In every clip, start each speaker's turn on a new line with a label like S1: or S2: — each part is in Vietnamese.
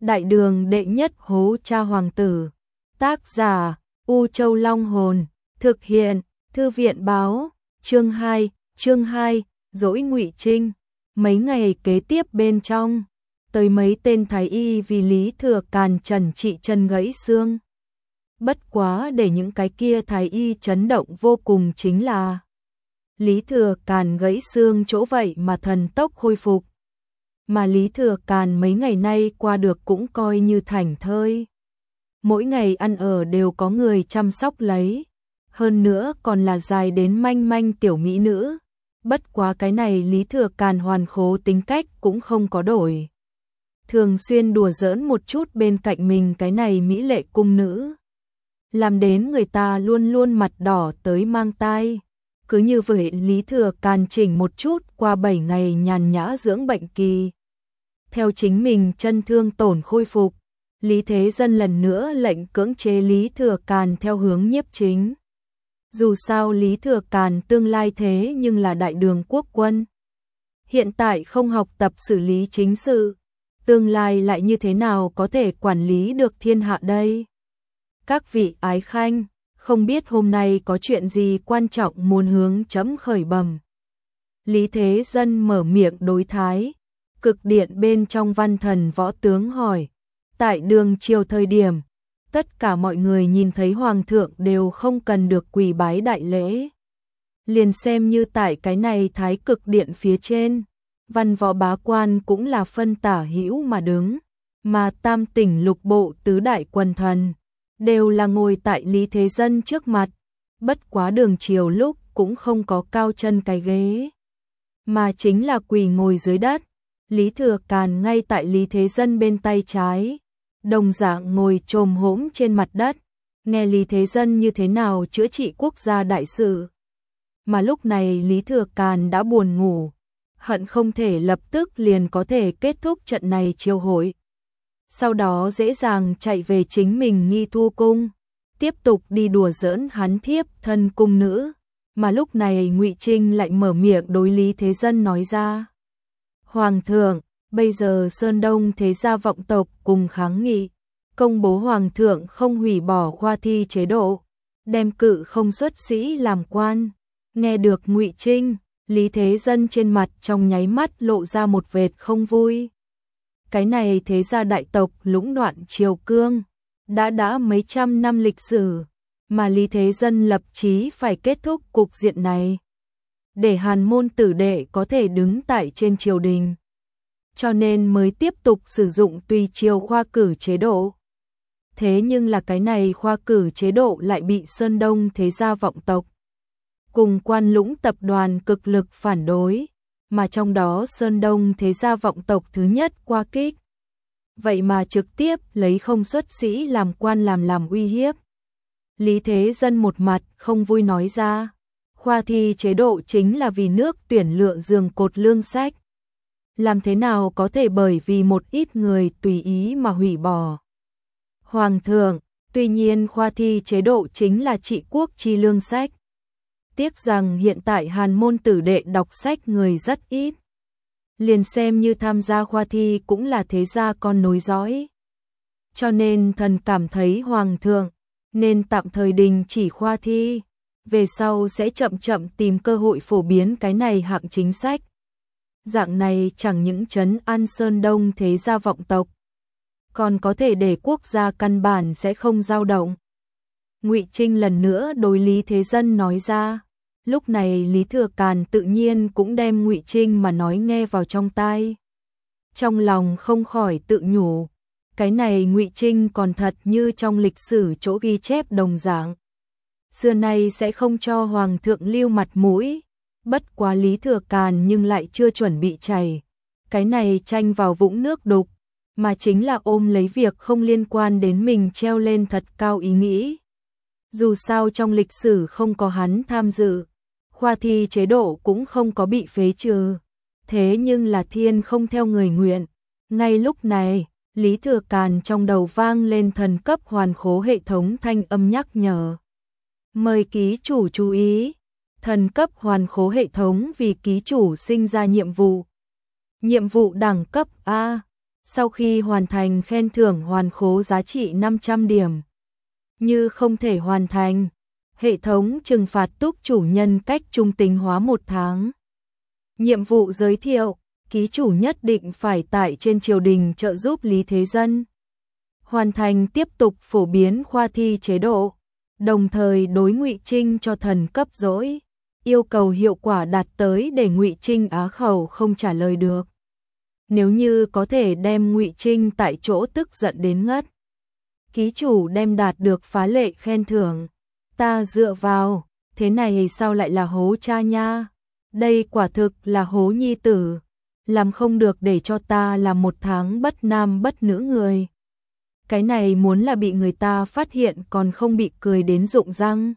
S1: Đại đường đệ nhất hố cha hoàng tử. Tác giả U Châu Long Hồn. Thực hiện Thư viện báo. Chương 2, dỗi Ngụy Trinh. Mấy ngày kế tiếp bên trong, tới mấy tên thái y vì Lý Thừa Càn trần trị chân gãy xương. Bất quá để những cái kia thái y chấn động vô cùng chính là Lý Thừa Càn gãy xương chỗ vậy mà thần tốc khôi phục. Mà Lý Thừa Càn mấy ngày nay qua được cũng coi như thảnh thơi. Mỗi ngày ăn ở đều có người chăm sóc lấy. Hơn nữa còn là dài đến manh manh tiểu mỹ nữ. Bất quá cái này Lý Thừa Càn hoàn khố tính cách cũng không có đổi. Thường xuyên đùa giỡn một chút bên cạnh mình cái này mỹ lệ cung nữ. Làm đến người ta luôn luôn mặt đỏ tới mang tai. Cứ như vậy Lý Thừa Càn chỉnh một chút qua 7 ngày nhàn nhã dưỡng bệnh kỳ. Theo chính mình chân thương tổn khôi phục, Lý Thế Dân lần nữa lệnh cưỡng chế Lý Thừa Càn theo hướng nhiếp chính. Dù sao Lý Thừa Càn tương lai thế nhưng là đại đường quốc quân. Hiện tại không học tập xử lý chính sự, tương lai lại như thế nào có thể quản lý được thiên hạ đây? Các vị ái khanh, không biết hôm nay có chuyện gì quan trọng muốn hướng chấm khởi bẩm. Lý Thế Dân mở miệng đối thái. Cực điện bên trong văn thần võ tướng hỏi. Tại đường triều thời điểm, tất cả mọi người nhìn thấy hoàng thượng đều không cần được quỳ bái đại lễ. Liền xem như tại cái này thái cực điện phía trên, văn võ bá quan cũng là phân tả hữu mà đứng, mà tam tỉnh lục bộ tứ đại quần thần đều là ngồi tại Lý Thế Dân trước mặt. Bất quá đường triều lúc cũng không có cao chân cái ghế, mà chính là quỳ ngồi dưới đất. Lý Thừa Càn ngay tại Lý Thế Dân bên tay trái, đồng dạng ngồi chồm hổm trên mặt đất, nghe Lý Thế Dân như thế nào chữa trị quốc gia đại sự. Mà lúc này Lý Thừa Càn đã buồn ngủ, hận không thể lập tức liền có thể kết thúc trận này triều hội. Sau đó dễ dàng chạy về chính mình Nghi Thu cung, tiếp tục đi đùa giỡn hắn thiếp thân cung nữ. Mà lúc này Ngụy Trinh lại mở miệng đối Lý Thế Dân nói ra. Hoàng thượng, bây giờ Sơn Đông thế gia vọng tộc cùng kháng nghị, công bố Hoàng thượng không hủy bỏ khoa thi chế độ, đem cự không xuất sĩ làm quan. Nghe được Ngụy Trinh, Lý Thế Dân trên mặt trong nháy mắt lộ ra một vệt không vui. Cái này thế gia đại tộc lũng đoạn triều cương, đã mấy trăm năm lịch sử, mà Lý Thế Dân lập chí phải kết thúc cục diện này, để Hàn môn tử đệ có thể đứng tại trên triều đình. Cho nên mới tiếp tục sử dụng tùy triều khoa cử chế độ. Thế nhưng là cái này khoa cử chế độ lại bị Sơn Đông thế gia vọng tộc cùng Quan Lũng tập đoàn cực lực phản đối, mà trong đó Sơn Đông thế gia vọng tộc thứ nhất qua kích. Vậy mà trực tiếp lấy không xuất sĩ làm quan làm uy hiếp. Lý Thế Dân một mặt không vui nói ra, khoa thi chế độ chính là vì nước tuyển lựa giường cột lương sách. Làm thế nào có thể bởi vì một ít người tùy ý mà hủy bỏ? Hoàng thượng, tuy nhiên khoa thi chế độ chính là trị quốc chi lương sách. Tiếc rằng hiện tại Hàn môn tử đệ đọc sách người rất ít. Liền xem như tham gia khoa thi cũng là thế gia con nối dõi. Cho nên thần cảm thấy Hoàng thượng nên tạm thời đình chỉ khoa thi, về sau sẽ chậm chậm tìm cơ hội phổ biến cái này hạng chính sách. Dạng này chẳng những trấn an Sơn Đông thế gia vọng tộc, còn có thể để quốc gia căn bản sẽ không dao động. Ngụy Trinh lần nữa đối Lý Thế Dân nói ra. Lúc này Lý Thừa Càn tự nhiên cũng đem Ngụy Trinh mà nói nghe vào trong tai. Trong lòng không khỏi tự nhủ, cái này Ngụy Trinh còn thật như trong lịch sử chỗ ghi chép đồng dạng. Xưa nay sẽ không cho Hoàng thượng lưu mặt mũi. Bất quá Lý Thừa Càn nhưng lại chưa chuẩn bị chảy cái này tranh vào vũng nước đục, mà chính là ôm lấy việc không liên quan đến mình treo lên thật cao ý nghĩ. Dù sao trong lịch sử không có hắn tham dự, khoa thi chế độ cũng không có bị phế trừ. Thế nhưng là thiên không theo người nguyện. Ngay lúc này, Lý Thừa Càn trong đầu vang lên thần cấp hoàn khố hệ thống thanh âm nhắc nhở. Mời ký chủ chú ý. Thần cấp hoàn khố hệ thống vì ký chủ sinh ra nhiệm vụ. Nhiệm vụ đẳng cấp A. Sau khi hoàn thành khen thưởng hoàn khố giá trị 500 điểm. Như không thể hoàn thành, hệ thống trừng phạt túc chủ nhân cách trung tính hóa 1 tháng. Nhiệm vụ giới thiệu, ký chủ nhất định phải tại trên triều đình trợ giúp Lý Thế Dân. Hoàn thành tiếp tục phổ biến khoa thi chế độ, đồng thời đối Ngụy Trinh cho thần cấp dỗi, yêu cầu hiệu quả đạt tới để Ngụy Trinh á khẩu không trả lời được. Nếu như có thể đem Ngụy Trinh tại chỗ tức giận đến ngất. Ký chủ đem đạt được phá lệ khen thưởng. Ta dựa vào, thế này sao lại là hố cha nha? Đây quả thực là hố nhi tử. Làm không được để cho ta làm 1 tháng bất nam bất nữ người. Cái này muốn là bị người ta phát hiện còn không bị cười đến rụng răng.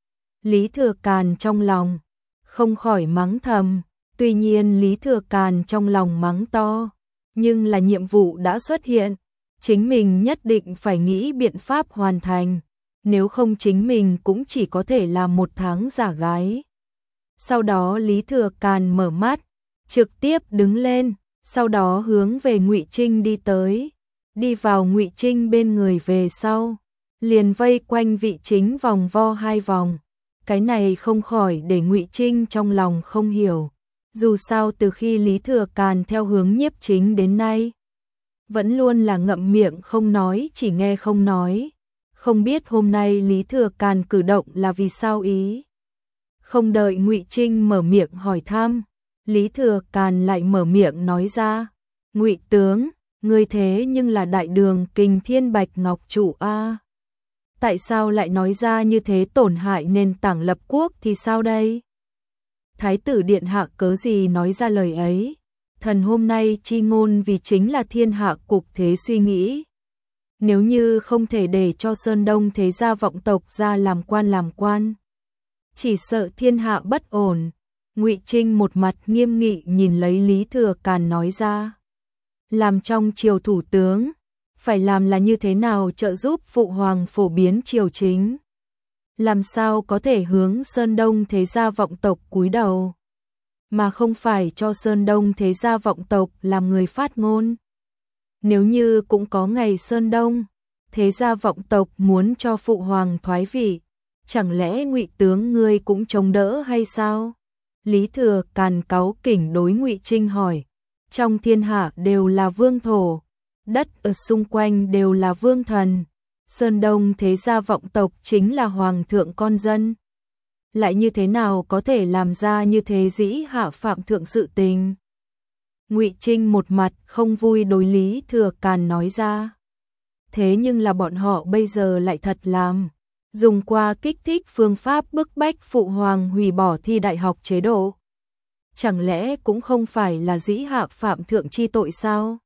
S1: Lý Thừa Càn trong lòng không khỏi mắng thầm. Tuy nhiên Lý Thừa Càn trong lòng mắng to, nhưng là nhiệm vụ đã xuất hiện, chính mình nhất định phải nghĩ biện pháp hoàn thành, nếu không chính mình cũng chỉ có thể làm 1 tháng giả gái. Sau đó Lý Thừa Càn mở mắt, trực tiếp đứng lên, sau đó hướng về Ngụy Trinh đi tới, đi vào Ngụy Trinh bên người về sau, liền vây quanh vị chính vòng vo 2 vòng. Cái này không khỏi để Ngụy Trinh trong lòng không hiểu. Dù sao từ khi Lý Thừa Càn theo hướng Nhiếp Chính đến nay, vẫn luôn là ngậm miệng không nói, chỉ nghe không nói. Không biết hôm nay Lý Thừa Càn cử động là vì sao ý. Không đợi Ngụy Trinh mở miệng hỏi thăm, Lý Thừa Càn lại mở miệng nói ra. Ngụy tướng, ngươi thế nhưng là đại đường Kình Thiên Bạch Ngọc chủ a. Tại sao lại nói ra như thế, tổn hại nền tảng lập quốc thì sao đây? Thái tử điện hạ cớ gì nói ra lời ấy? Thần hôm nay chi ngôn vì chính là thiên hạ cục thế suy nghĩ. Nếu như không thể để cho Sơn Đông thế gia vọng tộc ra làm quan, chỉ sợ thiên hạ bất ổn. Ngụy Trinh một mặt nghiêm nghị nhìn lấy Lý Thừa Càn nói ra. Làm trong triều thủ tướng, phải làm là như thế nào trợ giúp phụ hoàng phổ biến triều chính? Làm sao có thể hướng Sơn Đông thế gia vọng tộc cúi đầu, mà không phải cho Sơn Đông thế gia vọng tộc làm người phát ngôn? Nếu như cũng có ngày Sơn Đông thế gia vọng tộc muốn cho phụ hoàng thoái vị, chẳng lẽ Ngụy tướng ngươi cũng chống đỡ hay sao? Lý Thừa Càn cáu kỉnh đối Ngụy Trinh hỏi. Trong thiên hạ đều là vương thổ, đất ở xung quanh đều là vương thần. Sơn Đông thế gia vọng tộc chính là hoàng thượng con dân. Lại như thế nào có thể làm ra như thế dĩ hạ phạm thượng sự tình? Ngụy Trinh một mặt không vui đối Lý Thừa Càn nói ra. Thế nhưng là bọn họ bây giờ lại thật làm, dùng qua kích thích phương pháp bức bách phụ hoàng hủy bỏ thi đại học chế độ. Chẳng lẽ cũng không phải là dĩ hạ phạm thượng chi tội sao?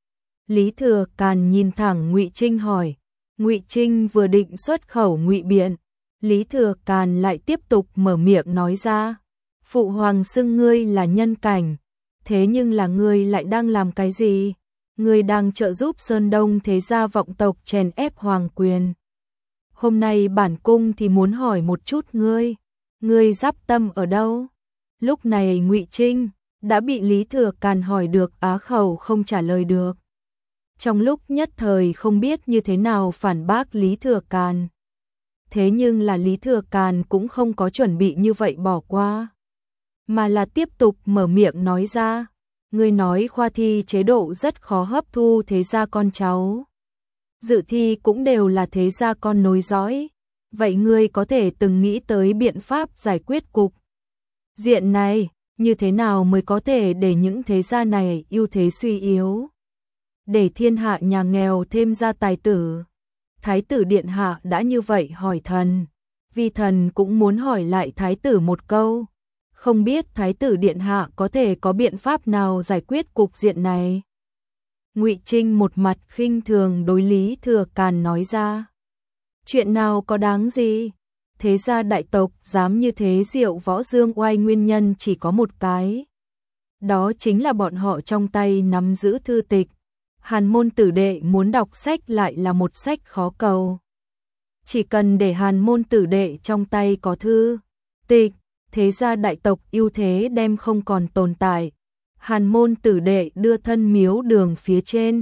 S1: Lý Thừa Càn nhìn thẳng Ngụy Trinh hỏi. Ngụy Trinh vừa định xuất khẩu ngụy biện, Lý Thừa Càn lại tiếp tục mở miệng nói ra. Phụ hoàng xưng ngươi là nhân cảnh, thế nhưng là ngươi lại đang làm cái gì? Ngươi đang trợ giúp Sơn Đông thế gia vọng tộc chèn ép hoàng quyền. Hôm nay bản cung thì muốn hỏi một chút ngươi giáp tâm ở đâu? Lúc này Ngụy Trinh đã bị Lý Thừa Càn hỏi được á khẩu không trả lời được. Trong lúc nhất thời không biết như thế nào phản bác Lý Thừa Càn. Thế nhưng là Lý Thừa Càn cũng không có chuẩn bị như vậy bỏ qua, mà là tiếp tục mở miệng nói ra. Ngươi nói khoa thi chế độ rất khó hấp thu thế gia con cháu. Dự thi cũng đều là thế gia con nối dõi. Vậy ngươi có thể từng nghĩ tới biện pháp giải quyết cục diện này, như thế nào mới có thể để những thế gia này ưu thế suy yếu? Để thiên hạ nhà nghèo thêm ra tài tử. Thái tử điện hạ đã như vậy hỏi thần, vì thần cũng muốn hỏi lại thái tử một câu. Không biết thái tử điện hạ có thể có biện pháp nào giải quyết cục diện này? Ngụy Trinh một mặt khinh thường đối Lý Thừa Càn nói ra. Chuyện nào có đáng gì? Thế gia đại tộc dám như thế diệu võ dương oai nguyên nhân chỉ có một cái. Đó chính là bọn họ trong tay nắm giữ thư tịch. Hàn môn tử đệ muốn đọc sách lại là một sách khó cầu. Chỉ cần để hàn môn tử đệ trong tay có thư tịch, thế gia đại tộc ưu thế đem không còn tồn tại. Hàn môn tử đệ đưa thân miếu đường phía trên,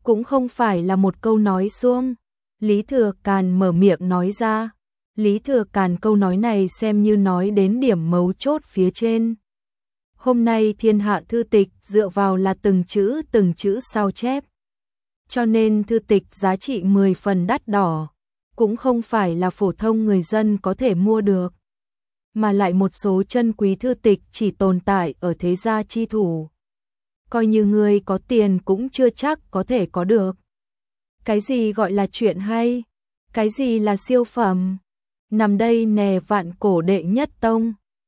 S1: cũng không phải là một câu nói suông. Lý Thừa Càn mở miệng nói ra. Lý Thừa Càn câu nói này xem như nói đến điểm mấu chốt phía trên. Hôm nay thiên hạ thư tịch dựa vào là từng chữ sao chép. Cho nên thư tịch giá trị 10 phần đắt đỏ, cũng không phải là phổ thông người dân có thể mua được. Mà lại một số chân quý thư tịch chỉ tồn tại ở thế gia chi thủ. Coi như người có tiền cũng chưa chắc có thể có được. Cái gì gọi là chuyện hay? Cái gì là siêu phẩm? Nằm đây nè vạn cổ đệ nhất tông.